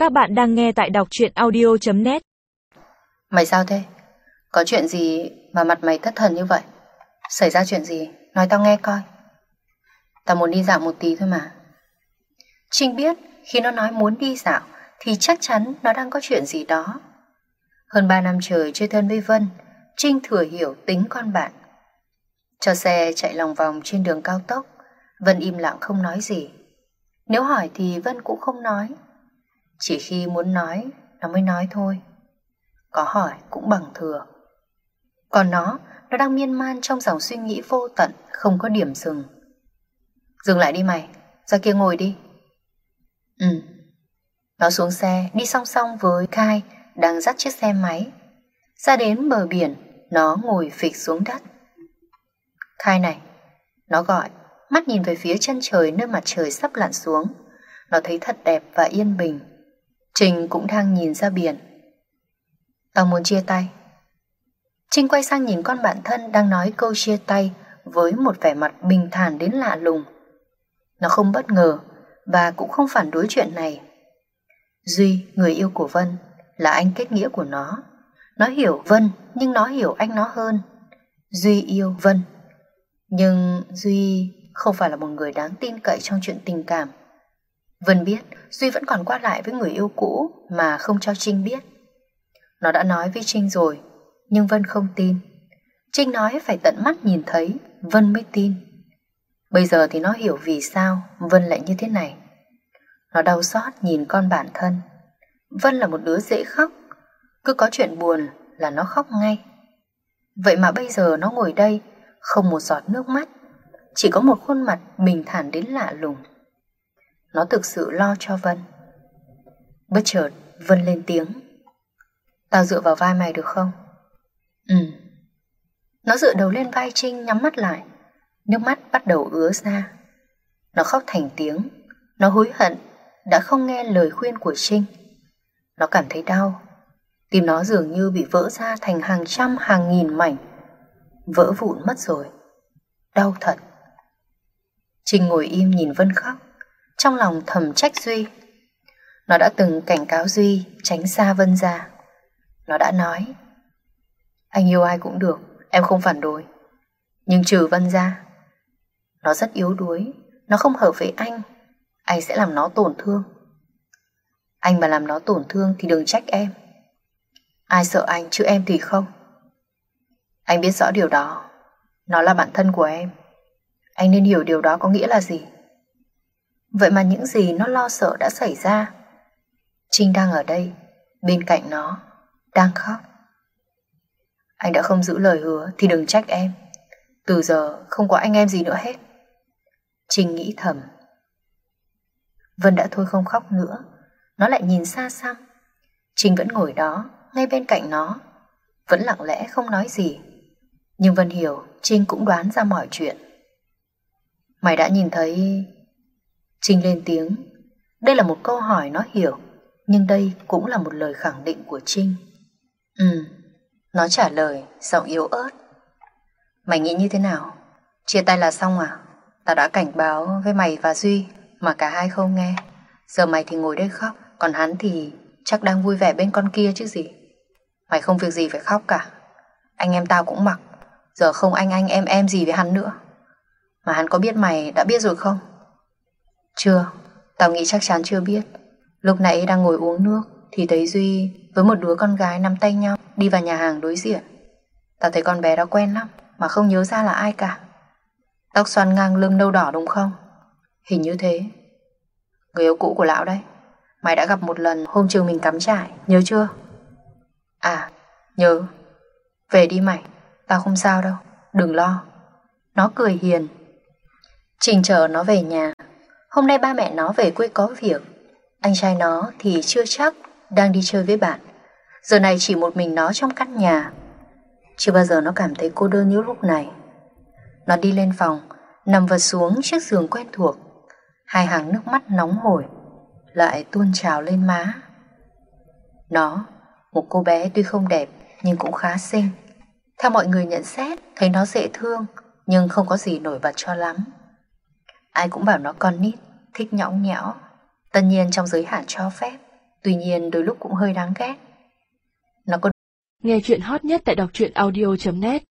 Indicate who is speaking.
Speaker 1: Các bạn đang nghe tại đọc truyện audio.net.
Speaker 2: Mày sao thế? Có chuyện gì mà mặt mày thất thần như vậy? Xảy ra chuyện gì? Nói tao nghe coi. Tao muốn đi dạo một tí thôi mà. Trinh biết khi nó nói muốn đi dạo thì chắc chắn nó đang có chuyện gì đó. Hơn 3 năm trời chơi thân với Vân, Trinh thừa hiểu tính con bạn. Cho xe chạy lòng vòng trên đường cao tốc, Vân im lặng không nói gì. Nếu hỏi thì Vân cũng không nói. Chỉ khi muốn nói, nó mới nói thôi. Có hỏi cũng bằng thừa. Còn nó đang miên man trong dòng suy nghĩ vô tận, không có điểm dừng. Dừng lại đi mày, ra kia ngồi đi. Nó xuống xe, đi song song với Khai đang dắt chiếc xe máy. Ra đến bờ biển, nó ngồi phịch xuống đất. Khai này, nó gọi, mắt nhìn về phía chân trời nơi mặt trời sắp lặn xuống. Nó thấy thật đẹp và yên bình. Trinh cũng đang nhìn ra biển. Tao muốn chia tay. Trinh quay sang nhìn con bạn thân đang nói câu chia tay với một vẻ mặt bình thản đến lạ lùng. Nó không bất ngờ và cũng không phản đối chuyện này. Duy, người yêu của Vân, là anh kết nghĩa của nó. Nó hiểu Vân nhưng nó hiểu anh nó hơn. Duy yêu Vân, nhưng Duy không phải là một người đáng tin cậy trong chuyện tình cảm. Vân biết Duy vẫn còn qua lại với người yêu cũ mà không cho Trinh biết. Nó đã nói với Trinh rồi, nhưng Vân không tin. Trinh nói phải tận mắt nhìn thấy, Vân mới tin. Bây giờ thì nó hiểu vì sao Vân lại như thế này. Nó đau xót nhìn con bạn thân. Vân là một đứa dễ khóc, cứ có chuyện buồn là nó khóc ngay. Vậy mà bây giờ nó ngồi đây, không một giọt nước mắt, chỉ có một khuôn mặt bình thản đến lạ lùng. Nó thực sự lo cho Vân. Bất chợt Vân lên tiếng. Tao dựa vào vai mày được không? Nó dựa đầu lên vai Trinh, nhắm mắt lại. Nước mắt bắt đầu ứa ra. Nó khóc thành tiếng. Nó hối hận đã không nghe lời khuyên của Trinh. Nó cảm thấy đau. Tim nó dường như bị vỡ ra thành hàng trăm hàng nghìn mảnh. Vỡ vụn mất rồi. Đau thật. Trinh ngồi im nhìn Vân khóc, trong lòng thầm trách Duy. Nó đã từng cảnh cáo Duy tránh xa Vân ra. Nó đã nói, anh yêu ai cũng được, em không phản đối, nhưng trừ Vân ra. Nó rất yếu đuối, nó không hợp với anh sẽ làm nó tổn thương. Anh mà làm nó tổn thương thì đừng trách em. Ai sợ anh chứ em thì không. Anh biết rõ điều đó. Nó là bạn thân của em. Anh nên hiểu điều đó có nghĩa là gì. Vậy mà những gì nó lo sợ đã xảy ra. Trinh đang ở đây, bên cạnh nó, đang khóc. Anh đã không giữ lời hứa thì đừng trách em. Từ giờ không có anh em gì nữa hết. Trinh nghĩ thầm. Vân đã thôi không khóc nữa. Nó lại nhìn xa xăm. Trinh vẫn ngồi đó, ngay bên cạnh nó, vẫn lặng lẽ không nói gì. Nhưng Vân hiểu Trinh cũng đoán ra mọi chuyện. Mày đã nhìn thấy... Trinh lên tiếng. Đây là một câu hỏi nó hiểu, nhưng đây cũng là một lời khẳng định của Trinh. Nó trả lời, giọng yếu ớt. Mày nghĩ như thế nào? Chia tay là xong à? Tao đã cảnh báo với mày và Duy mà cả hai không nghe. Giờ mày thì ngồi đây khóc, còn hắn thì chắc đang vui vẻ bên con kia chứ gì. Mày không việc gì phải khóc cả. Anh em tao cũng mặc. Giờ không anh em gì với hắn nữa. Mà hắn có biết mày đã biết rồi không? Chưa, tao nghĩ chắc chắn chưa biết. Lúc nãy đang ngồi uống nước thì thấy Duy với một đứa con gái nắm tay nhau đi vào nhà hàng đối diện. Tao thấy con bé đó quen lắm mà không nhớ ra là ai cả. Tóc xoăn ngang lưng nâu đỏ đúng không? Hình như thế. Người yêu cũ của lão đấy. Mày đã gặp một lần hôm trường mình cắm trại, nhớ chưa? À, nhớ. Về đi mày, tao không sao đâu, đừng lo. Nó cười hiền. Trình chở nó về nhà. Hôm nay ba mẹ nó về quê có việc. Anh trai nó thì chưa chắc, đang đi chơi với bạn. Giờ này chỉ một mình nó trong căn nhà. Chưa bao giờ nó cảm thấy cô đơn như lúc này. Nó đi lên phòng, nằm vật xuống chiếc giường quen thuộc. Hai hàng nước mắt nóng hổi lại tuôn trào lên má. Nó, một cô bé tuy không đẹp nhưng cũng khá xinh. Theo mọi người nhận xét, thấy nó dễ thương nhưng không có gì nổi bật cho lắm. Ai cũng bảo nó con nít, thích nhõng nhẽo. Tất nhiên trong giới hạn cho phép. Tuy nhiên đôi lúc cũng hơi đáng ghét. Nó có
Speaker 1: Nghe chuyện hot nhất tại đọc truyện audio.net